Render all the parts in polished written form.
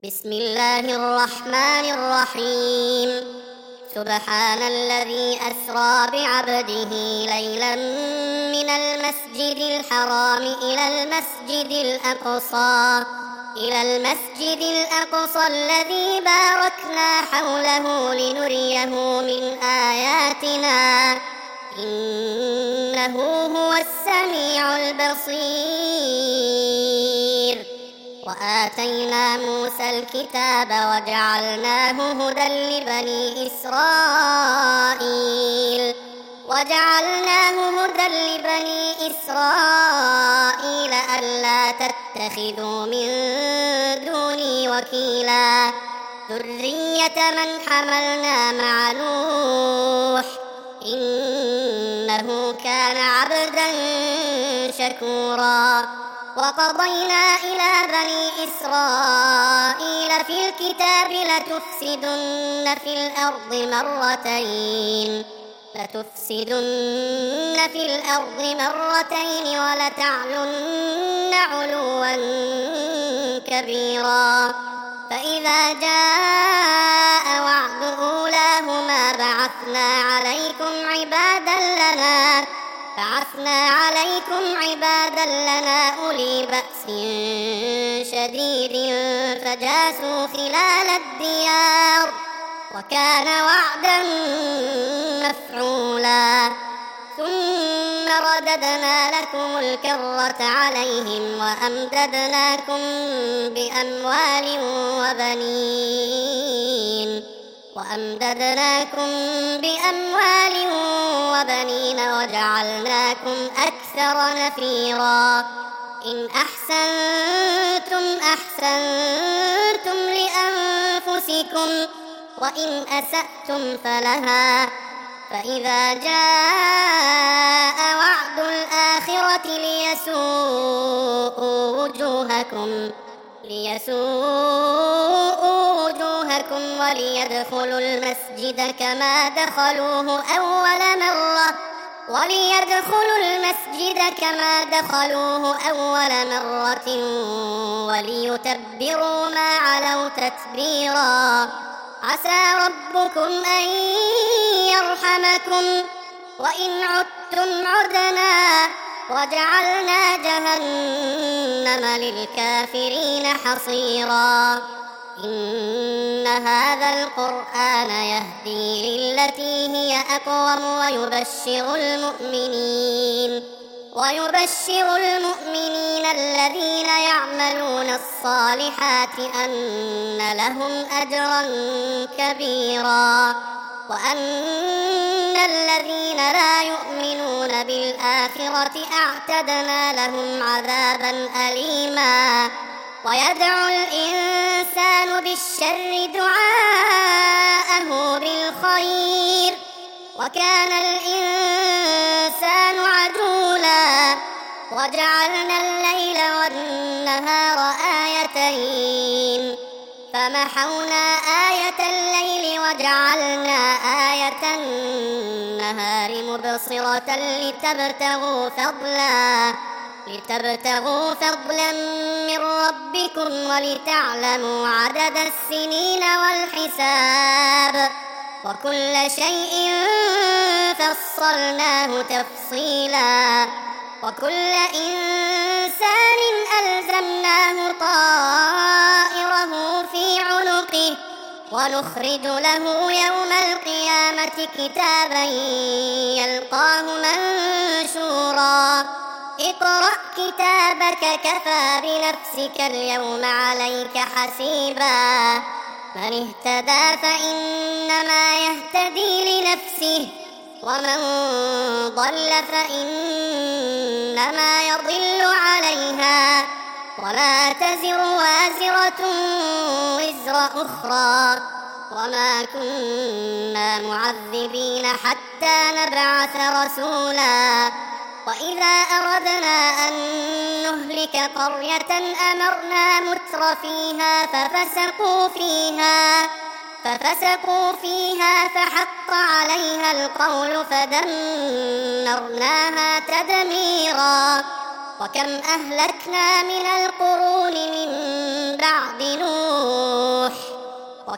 بسم الله الرحمن الرحيم. سبحان الذي أسرى بعبده ليلا من المسجد الحرام إلى المسجد الأقصى الذي باركنا حوله لنريه من آياتنا إنه هو السميع البصير. وآتينا موسى الكتاب وجعلناه هدى لبني إسرائيل ألا تتخذوا من دوني وكيلا ذرية من حملنا مع نوح إنه كان عبدا شكورا. وقضينا إلى بني إسرائيل في الكتاب لتفسدن في الأرض مرتين ولتعلن علوا كبيرا. فإذا جاء وعد أولاهما بعثنا عليكم عبادا لنا أولي بأس شديد فجاسوا خلال الديار وكان وعدا مفعولا. ثم رددنا لكم الكرة عليهم وأمددناكم بأموال وبنين وجعلناكم أكثر نفيرا. إن أحسنتم لأنفسكم وإن أسأتم فلها. فإذا جاء وعد الآخرة ليسوءوا وجوهكم وليدخلوا المسجد كما دخلوه أول مرة وليتبروا ما علوا تتبيرا. عسى ربكم أن يرحمكم وإن عدتم عدنا وجعلنا جهنم للكافرين حصيرا. إن هذا القرآن يهدي للتي هي أقوم ويبشر المؤمنين الذين يعملون الصالحات أن لهم أجرا كبيرا وأن الذين لا يؤمنون بالآخرة أعتدنا لهم عذابا أليما. ويدعو الإنسان بالشر دعاءه بالخير وكان الإنسان عجولا. وجعلنا الليل والنهار آيتين فمحونا آية الليل وجعلنا آية النهار مبصرة لتبتغوا فضلا من ربكم ولتعلموا عدد السنين والحساب وكل شيء فصلناه تفصيلا. وكل إنسان ألزمناه طائره في عنقه ونخرج له يوم القيامة كتابا يلقاه منشورا. اقرأ كتابك كفى بنفسك اليوم عليك حسيبا. من اهتدى فإنما يهتدي لنفسه ومن ضل فإنما يضل عليها ولا تزر وازرة وزر أخرى وما كنا معذبين حتى نبعث رسولا. وإذا أردنا أن نهلك قرية أمرنا متر فيها ففسقوا فيها فحق عليها القول فدمرناها تدميرا. وكم أهلكنا من القرون من بعد نوح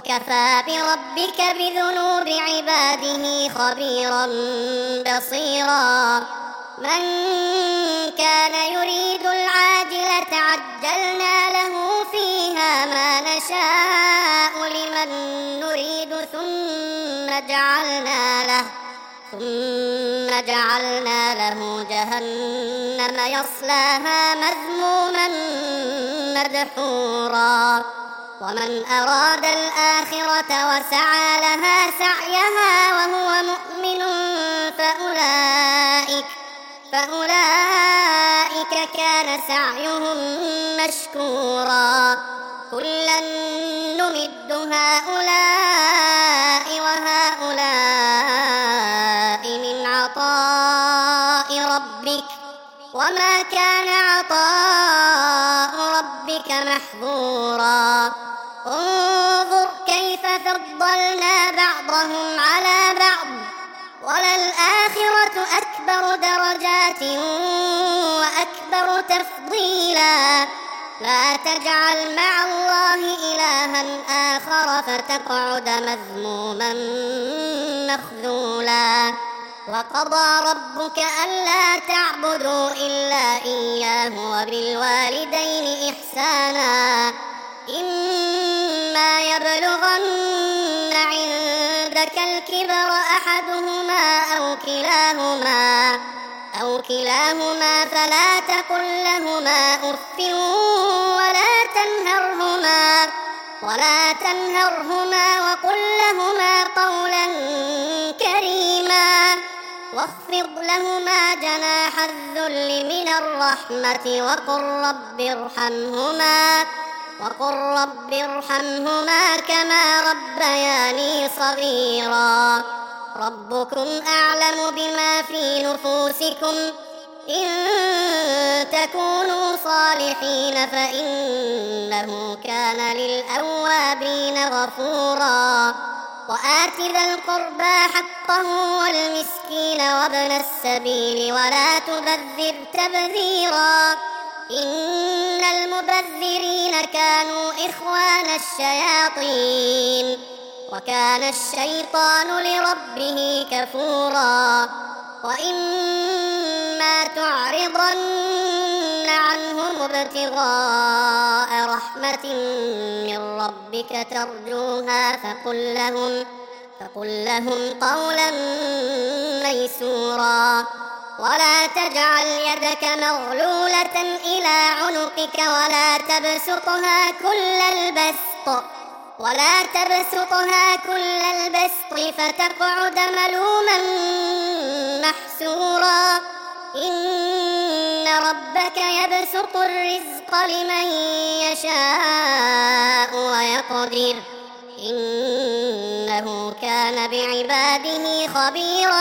وكفى بربك بذنوب عباده خبيرا بصيرا من كان يريد العاجلة عجلنا له فيها ما نشاء لمن نريد ثم جعلنا له جهنم يصلاها مذموما مدحورا ومن أراد الآخرة وسعى لها سعيها وهو مؤمن فأولئك كان سعيهم مشكورا كلا نمد هؤلاء وهؤلاء من عطاء ربك وما كان عطاء ربك محظورا انظر كيف فضلنا بعضهم على بعض وللآخرة أكبر درجات وأكبر تفضيلا لا تجعل مع الله إلها آخر فتقعد مذموما مخذولا وقضى ربك ألا تعبدوا إلا إياه وبالوالدين إحسانا إما يبلغن عندك الكبر أحدهما أو كلاهما فلا تقل لهما أف ولا تنهرهما وقل لهما قولا كريما واخفض لهما جناح الذل من الرحمة وقل رب ارحمهما كما ربياني صغيرا ربكم أعلم بما في نفوسكم إن تكونوا صالحين فإنه كان للأوابين غفورا وآت ذا القربى حقه والمسكين وابن السبيل ولا تبذر تبذيرا إن المبذرين كانوا إخوان الشياطين وكان الشيطان لربه كفورا وإما تعرضن عنهم ابتغاء رحمة من ربك ترجوها فقل لهم قولا ميسورا ولا تجعل يدك مغلولة إلى عنقك ولا تبسطها كل البسط فتقعد ملوما محسورا إن ربك يبسط الرزق لمن يشاء ويقدر إنه كان بعباده خبيرا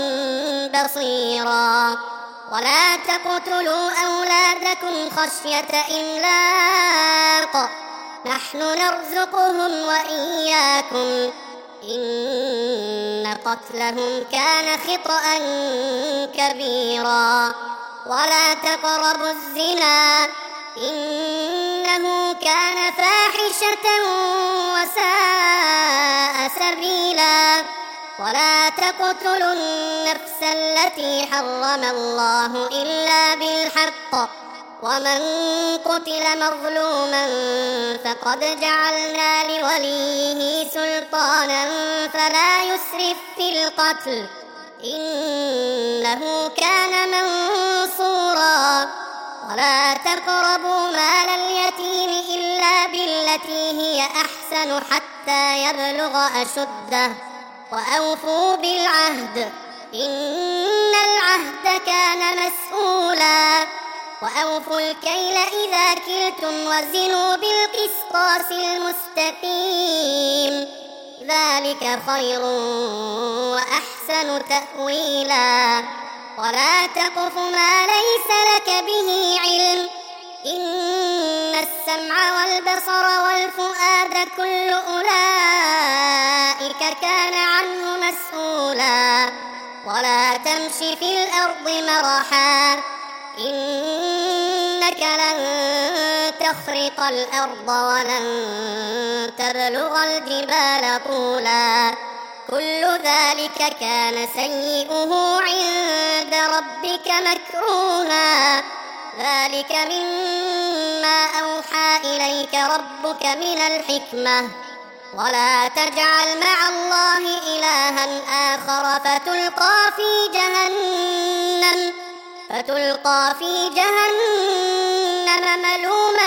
بصيرا ولا تقتلوا أولادكم خشية إملاق نحن نرزقهم وإياكم إن قتلهم كان خطأ كبيرا ولا تقربوا الزنا إنه كان فاحشة وساء سبيلا ولا تقتلوا النفس التي حرم الله إلا بالحق ومن قتل مظلوما فقد جعلنا لوليه سلطانا فلا يسرف في القتل إنه كان منصورا ولا تقربوا مال اليتيم إلا بالتي هي أحسن حتى يبلغ أشده وأوفوا بالعهد إن العهد كان مسؤولا وأوفوا الكيل إذا كلتم وزنوا بالقسطاس المستقيم ذلك خير وأحسن تأويلا ولا تقف ما ليس لك به علم إن السمع والبصر والفؤاد كل أولئك كان عنه مسؤولا ولا تمش في الأرض مرحا إنك لن تخرق الأرض ولن وتبلغ الجبال طولا كل ذلك كان سيئه عند ربك مكروها ذلك مما أوحى إليك ربك من الحكمة ولا تجعل مع الله إلها آخر فتلقى في جهنم ملوما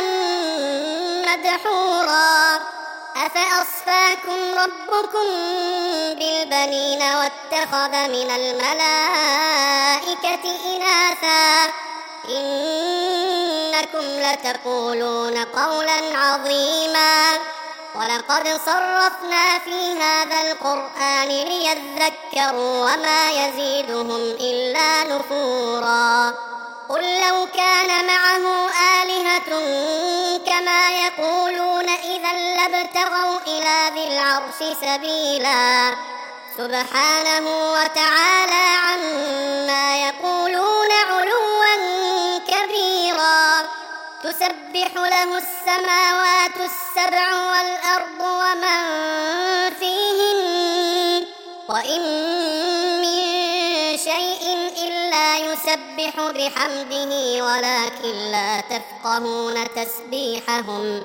مدحورا أفأصفاكم ربكم بالبنين واتخذ من الملائكة إناثا إنكم لتقولون قولا عظيما ولقد صرفنا في هذا القرآن ليذكروا وما يزيدهم إلا نفورا قل لو كان معه آلهة كما يقولون إذا لابتغوا إلى ذي العرش سبيلا سبحانه وتعالى عما يقولون علوا كبيرا تسبح له السماوات السبع والأرض ومن فيهن وإن من شيء إلا يسبح بحمده ولكن لا تفقهون تسبيحهم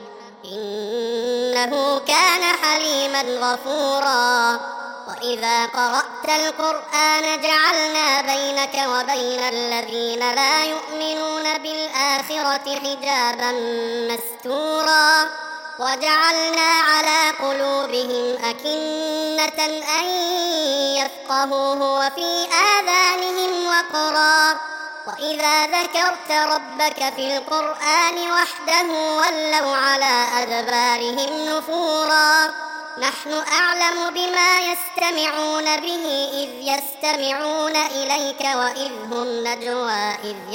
إنه كان حليما غفورا وإذا قرأت القرآن جعلنا بينك وبين الذين لا يؤمنون بالآخرة حجابا مستورا وجعلنا على قلوبهم أكنة أن يفقهوه وفي آذانهم وقرا وإذا ذكرت ربك في القرآن وحده ولوا على أدبارهم نفورا نحن أعلم بما يستمعون به إذ يستمعون إليك وإذ هم نجوى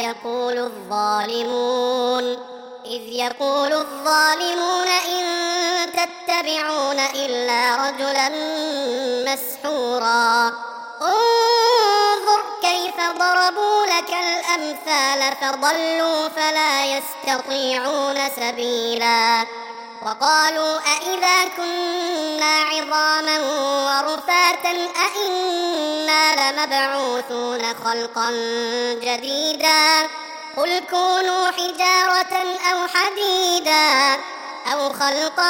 إذ يقول الظالمون إن تتبعون إلا رجلا مسحورا انظر كيف ضربوا لك الأمثال فضلوا فلا يستطيعون سبيلا وقالوا أإذا كنا عظاما ورفاتا أإنا لمبعوثون خلقا جديدا قل كونوا حجارة أو حديدا أو خلقا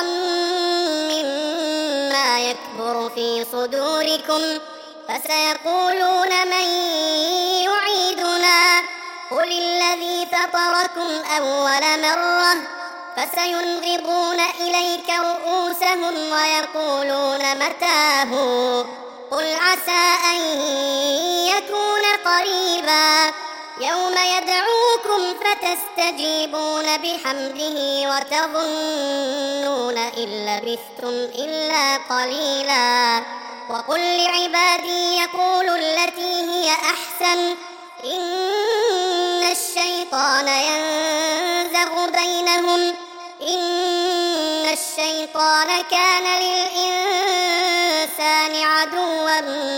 مما يكبر في صدوركم فسيقولون من يعيدنا قل الذي فطركم أول مرة فسينغضون إليك رؤوسهم ويقولون متاه قل عسى أن يكون قريبا يوم يدعوكم فتستجيبون بحمده وتظنون إن لبثتم إلا قليلا وقل لعبادي يقولوا التي هي أحسن إن الشيطان ينزغ بينهم إن الشيطان كان للإنسان عدوا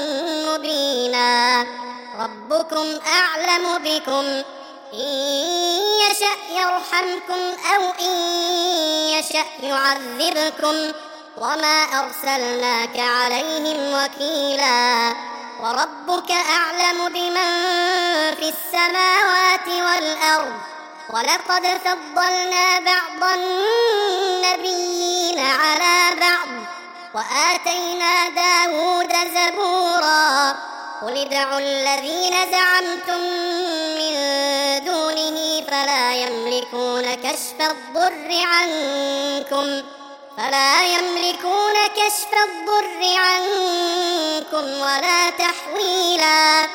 مبينا ربكم أعلم بكم إن يشأ يرحمكم أو إن يشأ يعذبكم وما أرسلناك عليهم وكيلا وربك أعلم بمن في السماوات والأرض ولقد فضلنا بعض النبيين على بعض وآتينا داود زبورا قل ادعوا الذين زعمتم من دونه فلا يملكون كشف الضر عنكم ولا تحويلا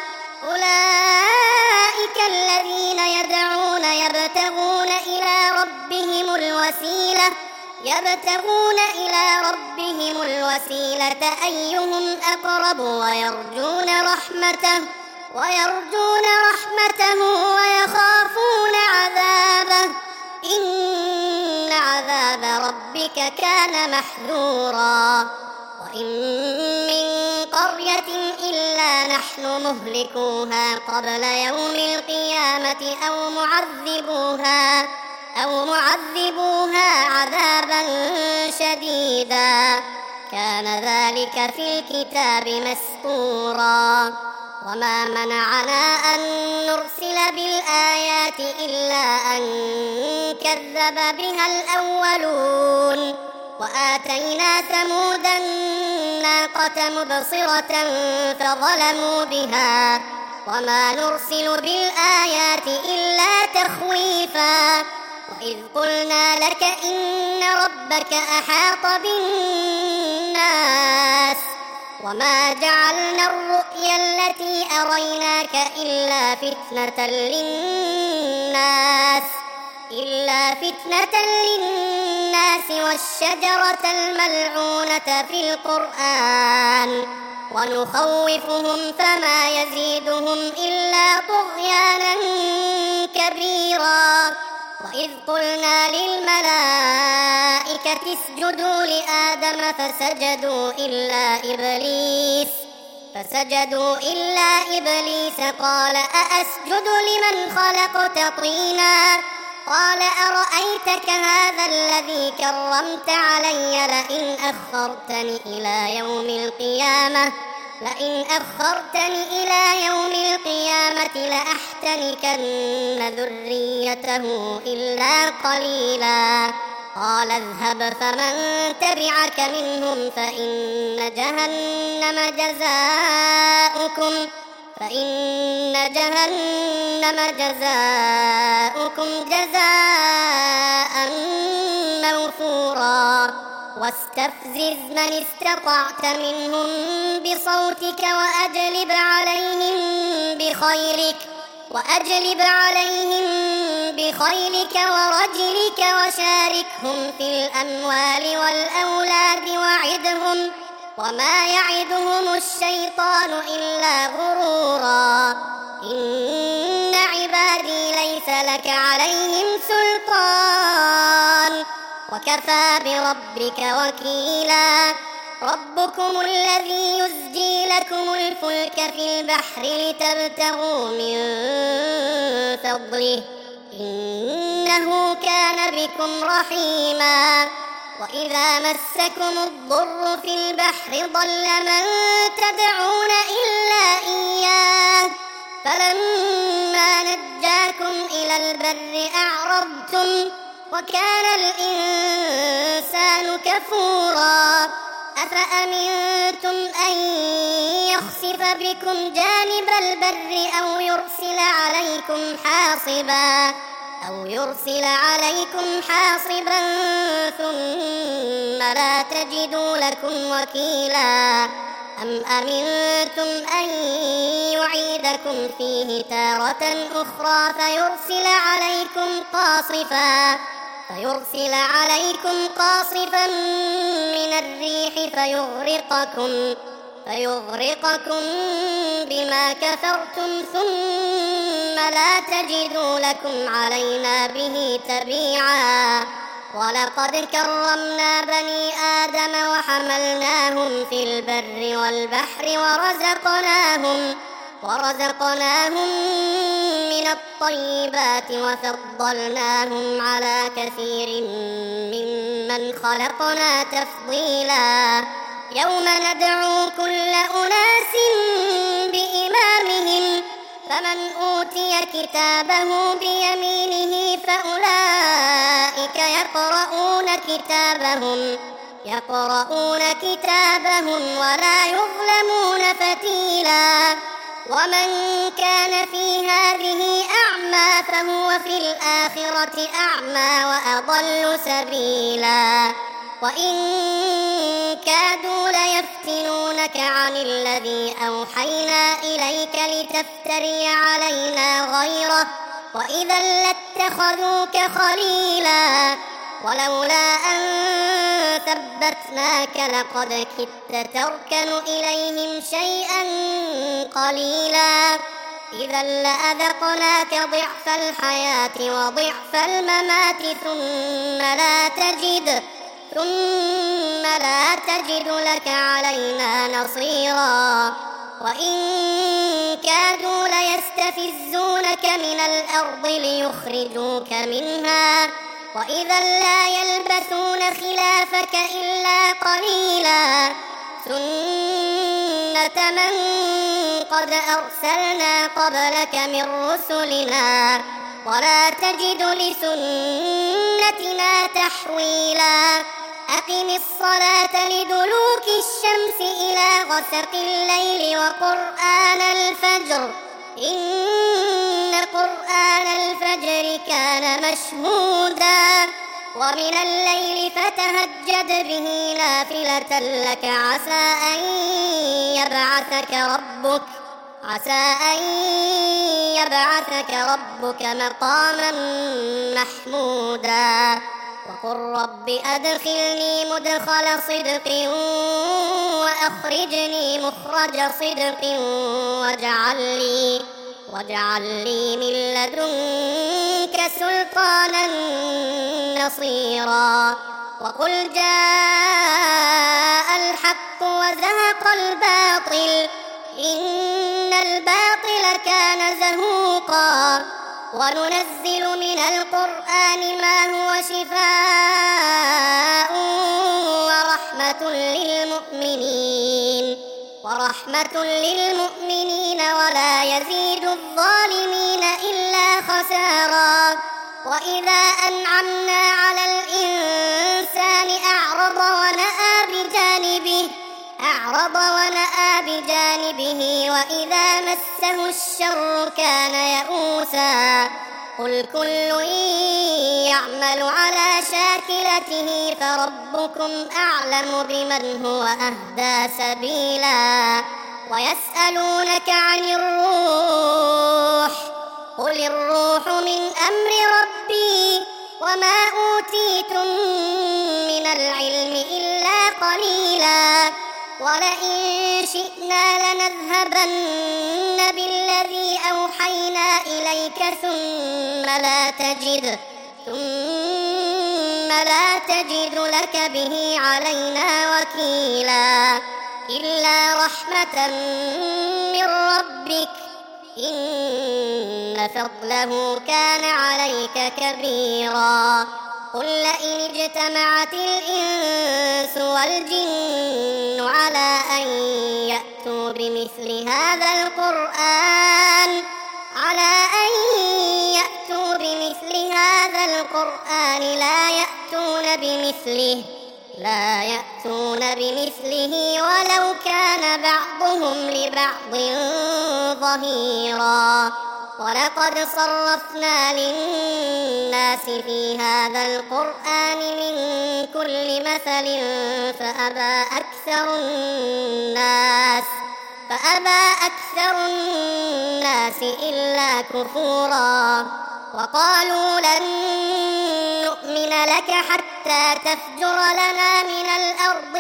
أولئك الذين يدعون يبتغون إلى ربهم الوسيلة أيهم أقرب ويرجون رحمته ويخافون عذابه إن عذاب ربك كان محذورا وإن من قرية إلا نحن مهلكوها قبل يوم القيامة أو معذبوها أو معذبوها عذابا شديدا كان ذلك في الكتاب مسطورا وما منعنا أن نرسل بالآيات إلا أن كذب بها الأولون وآتينا ثمود الناقة مبصرة فظلموا بها وما نرسل بالآيات إلا تخويفا وإذ قلنا لك إن ربك أحاط بالناس وما جعلنا الرؤيا التي أريناك إلا فتنة للناس والشجرة الملعونة في القرآن ونخوفهم فما يزيدهم إلا طغيانا كبيرا وإذ قلنا للملائكة اسجدوا لآدم فسجدوا إلا إبليس قال أأسجد لمن خلقت طينا قال أرأيتك هذا الذي كرمت علي لئن أخرتني إلى يوم القيامة لأحتنكن ذريته إلا قليلا قال اذهب فمن تبعك منهم فإن جهنم جزاؤكم جزاء موفورا واستفزز من استطعت منهم بصوتك وأجلب عليهم بخيلك ورجلك وشاركهم في الأموال والأولاد وعدهم وما يعدهم الشيطان إلا غرورا إن عبادي ليس لك عليهم سلطان وكفى بربك وكيلا ربكم الذي يزجي لكم الفلك في البحر لتبتغوا من فضله إنه كان بكم رحيما وإذا مسكم الضر في البحر ضل من تدعون إلا إياه فلما نجاكم إلى البر أعرضتم وكان الإنسان كفورا أفأمنتم أن يخسف بكم جانب البر أو يرسل عليكم حاصبا ثم لا تجدوا لكم وكيلا أم أمنتم أن يعيدكم فيه تارة أخرى فيرسل عليكم قاصفا من الريح فيغرقكم بما كفرتم ثم لا تجدوا لكم علينا به تبيعا ولقد كرمنا بني آدم وحملناهم في البر والبحر ورزقناهم من الطيبات وفضلناهم على كثير ممن خلقنا تفضيلا يوم ندعو كل أناس بإمامهم فمن أوتي كتابه بيمينه فأولئك يقرؤون كتابهم ولا يظلمون فتيلا ومن كان في هذه أعمى فهو في الآخرة أعمى وأضل سبيلا وإن كادوا ليفتنونك عن الذي أوحينا إليك لتفتري علينا غيره وإذا لاتخذوك خليلا ولولا أن ثبتناك لقد كدت تركن إليهم شيئا قليلا إذا لأذقناك ضعف الحياة وضعف الممات ثم لا تجد لك علينا نصيرا وإن كادوا ليستفزونك من الأرض ليخرجوك منها وإذا لا يلبثون خلافك إلا قليلا سنة من قد أرسلنا قبلك من رسلنا ولا تجد لسنتنا تحويلا أقم الصلاة لدلوك الشمس إلى غسق الليل وقرآن الفجر إن قرآن الفجر كان مشهودا ومن الليل فتهجد به نافلة لك عسى أن يبعثك ربك مقاما محمودا وقل رب أدخلني مدخل صدق وأخرجني مخرج صدق واجعل لي من لدنك سلطانا نصيرا وقل جاء الحق وزهق الباطل إن الباطل كان زهوقا وننزل من القرآن ما هو شفاء ورحمة للمؤمنين ولا يزيد الظالمين إلا خسارا وإذا أنعمنا على الإنسان أعرض ونأى بجانبه وإذا مسه الشر كان يئوسا قل كل يعمل على شاكلته فربكم أعلم بمن هو أهدى سبيلا ويسألونك عن الروح قل الروح من أمر ربي وما أوتيتم من العلم إلا قليلا ولئن شئنا لنذهبن بالذي أوحينا إليك ثم لا تجد لك به علينا وكيلا إلا رحمة من ربك إن فضله كان عليك كبيرا قل لئن اجتمعت الإنس والجن على أن يأتوا بمثل هذا القرآن لا يأتون بمثله ولو كان بعضهم لبعض ظهيرا ولقد صرفنا للناس في هذا القرآن من كل مثل فأبى أكثر الناس إلا كفورا وقالوا لن نؤمن لك حتى تفجر لنا من الأرض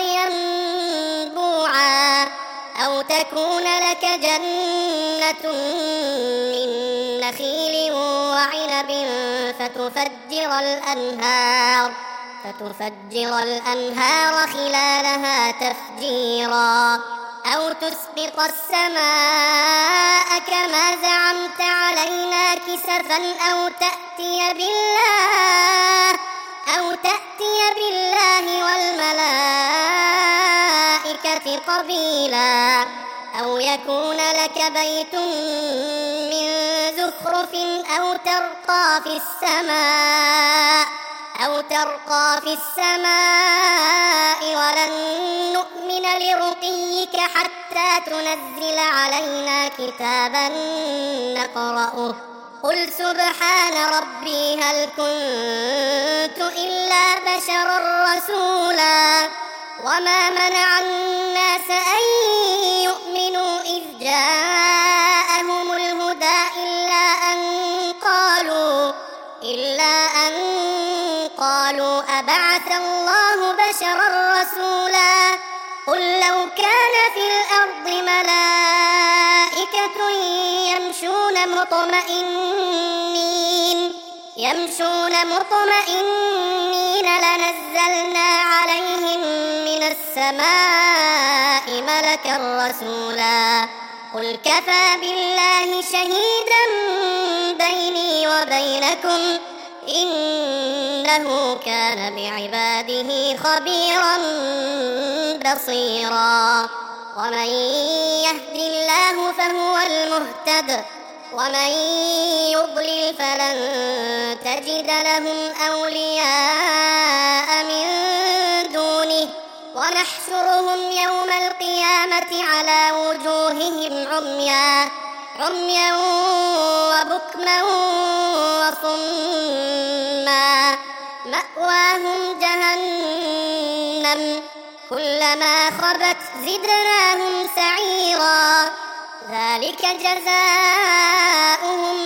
ينبوعا أو تكون لك جنة من نخيل وعنب فتفجر الأنهار خلالها تفجيرا أو تسقط السماء كما زعمت علينا كسفا أو تأتي بالله والملائكة قبيلا أو يكون لك بيت من زخرف أو ترقى في السماء ولن نؤمن لرقيك حتى تنزل علينا كتابا نقرأه قل سبحان ربي هل كنت إلا بشرا رسولا وما منع الناس أن يؤمنوا إذ جاءهم الهدى إلا أن قالوا أبعث الله بشرا رسولا قل لو كان في الأرض ملائكة يمشون مطمئنين لنزلنا عليهم من السماء ملكا رسولا قل كفى بالله شهيدا بيني وبينكم إنه كان بعباده خبيرا بصيرا ومن يهد الله فهو المهتد ومن يضلل فلن تجد لهم أولياء من دونه ونحشرهم يوم القيامة على وجوههم عميا وبكما وصما مأواهم جهنم كلما خبت زدناهم سعيرا ذلك جزاؤهم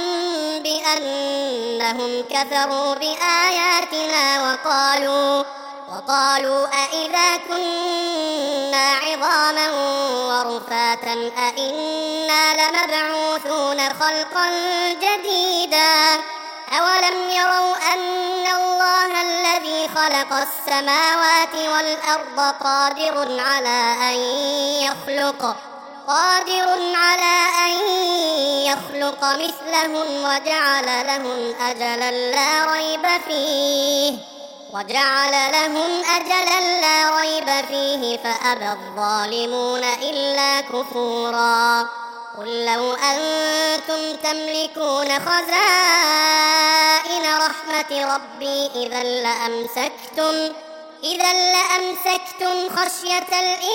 بأنهم كفروا بآياتنا وقالوا أإذا كنا عظاما ورفاتا أإنا لمبعوثون خلقا جديدا أولم يروا أن الله الذي خلق السماوات والأرض قادر على أن يخلق مثلهم وجعل لهم أجلا لا ريب فيه فأبى الظالمون إلا كفورا قل لو أنتم تملكون خزائن رحمة ربي إذا لأمسكتم خشية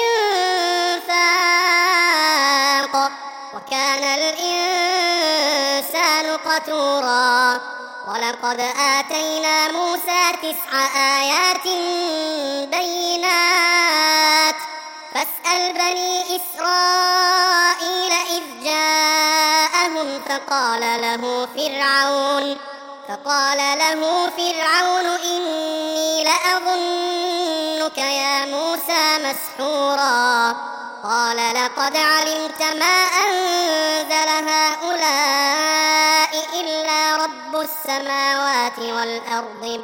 الإنفاق وكان الإنسان قتورا ولقد آتينا موسى 9 آيات بينات فاسأل بني إسرائيل إذ جاءهم فقال له فرعون إني لأظنك يا موسى مسحورا قال لقد علمت ما أنزل هؤلاء إلا رب السماوات والأرض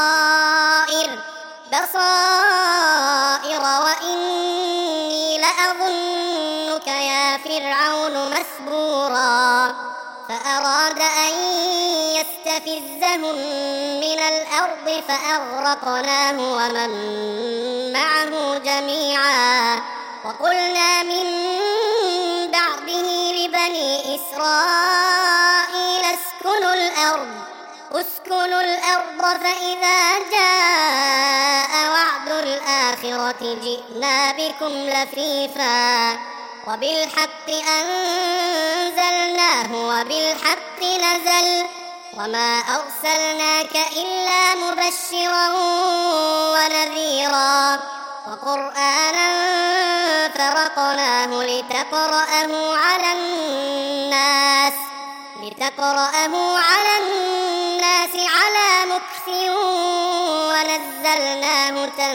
بصائر وإني لأظنك يا فرعون مسبورا فأراد أن يستفزهم من الأرض فأغرقناه ومن معه جميعا وقلنا من بعده لبني إسرائيل اسكنوا الأرض فإذا جاء وعد الآخرة جئنا بكم لفيفا وبالحق أنزلناه وبالحق نزل وما أرسلناك إلا مبشرا ونذيرا وقرآنا فرقناه لتقرأه على الناس على مكث ونزلناه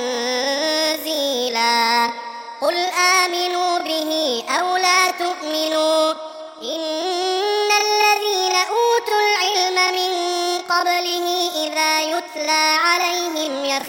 تنزيلا قل آمنوا به أو لا تؤمنوا إن الذين أوتوا العلم من قبله إذا يتلى عليهم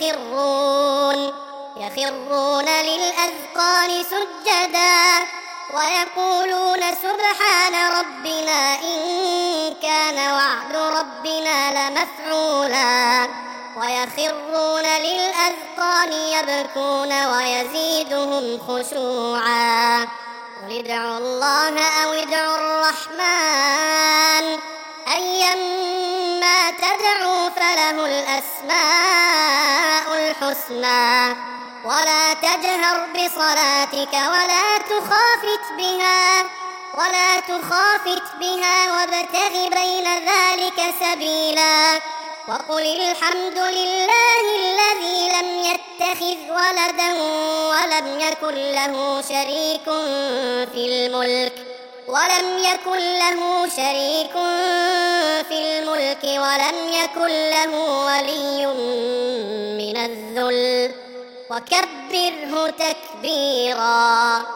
يخرون للأذقان سجدا ويقولون سبحان ربنا إن كان وعد ربنا لمفعولا ويخرون للأذقان يبكون ويزيدهم خشوعا قل ادعوا الله أو ادعوا الرحمن أيما تدعوا فله الأسماء الحسنى ولا تجهر بصلاتك ولا تخافت بها وابتغ بين ذلك سبيلا وقل الحمد لله الذي لم يتخذ ولدا ولم يكن له شريك في الملك ولم يكن له ولي من الذل وكبره تكبيرا.